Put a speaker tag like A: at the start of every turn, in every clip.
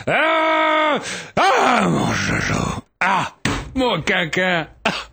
A: Mon jojo. Ah, mon caca.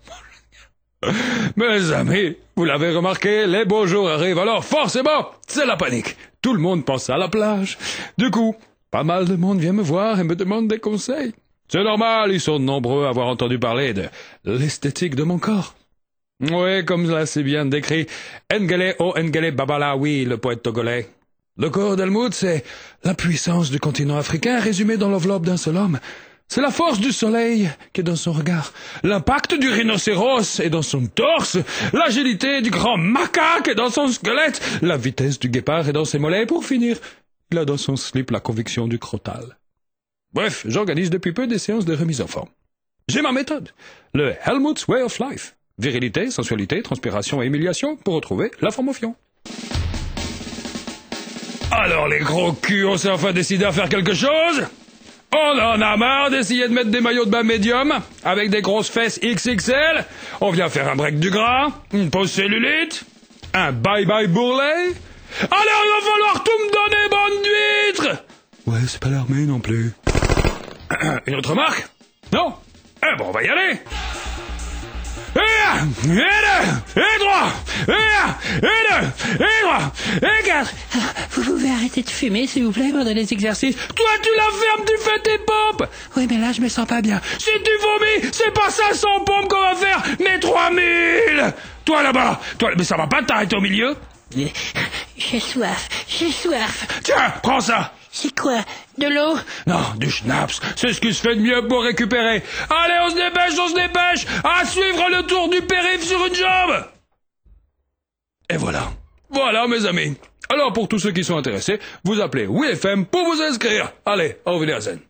A: Mes amis, vous l'avez remarqué, les beaux jours arrivent, alors forcément, c'est la panique. Tout le monde pense à la plage. Du coup, pas mal de monde vient me voir et me demande des conseils. C'est normal, ils sont nombreux à avoir entendu parler de l'esthétique de mon corps. Oui, comme l'a si bien décrit Ngele O Ngele Babalawi, le poète togolais. Le corps d'Helmut, c'est la puissance du continent africain résumée dans l'enveloppe d'un seul homme. C'est la force du soleil qui est dans son regard. L'impact du rhinocéros est dans son torse. L'agilité du grand macaque est dans son squelette. La vitesse du guépard est dans ses mollets. Et pour finir, il a dans son slip la conviction du crottal. Bref, j'organise depuis peu des séances de remise en forme. J'ai ma méthode. Le Helmut's Way of Life. Virilité, sensualité, transpiration et humiliation pour retrouver la forme au fion. Alors les gros culs, on s'est enfin décidé à faire quelque chose ? On en a marre d'essayer de mettre des maillots de bain médium avec des grosses fesses XXL. On vient faire un break du gras, une pause cellulite, un bye-bye bourrelet. Alors il va falloir tout me donner, bande d'huîtres. Ouais, c'est pas l'armée non plus. Une autre marque ? Non ? Eh bon, on va y aller. Et 1, et 2, et 3, et 1, et 2, et 3, et 4.
B: Vous pouvez arrêter de fumer, s'il vous plaît, pendant les exercices.
A: Toi, tu la fermes, tu fais tes pompes.
B: Oui, mais là, je me sens pas bien.
A: Si tu vomis, c'est pas 500 pompes qu'on va faire, mais 3000. Toi, là-bas, mais ça va pas t'arrêter au milieu ?
B: J'ai soif.
A: Tiens, prends ça.
B: C'est quoi? De l'eau?
A: Non, du schnapps. C'est ce qui se fait de mieux pour récupérer. Allez, on se dépêche. À suivre le tour du périph' sur une jambe. Et voilà. Voilà, mes amis. Alors, pour tous ceux qui sont intéressés, vous appelez WeFM pour vous inscrire. Allez, au Wiedersehen.